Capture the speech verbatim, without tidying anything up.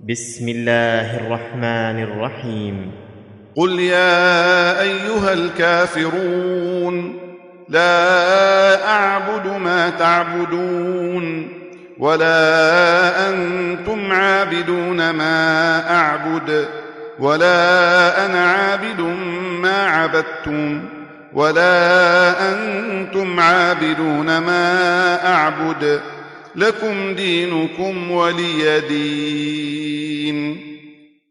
بسم الله الرحمن الرحيم قل يا أيها الكافرون لا أعبد ما تعبدون ولا أنتم عابدون ما أعبد ولا أنا عابد ما عبدتم ولا أنتم عابدون ما أعبد لكم دينكم ولي دين.